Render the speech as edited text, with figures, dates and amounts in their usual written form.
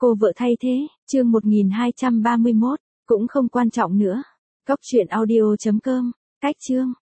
Cô vợ thay thế, chương 1231, cũng không quan trọng nữa. Cóc truyện audio.com, cách chương.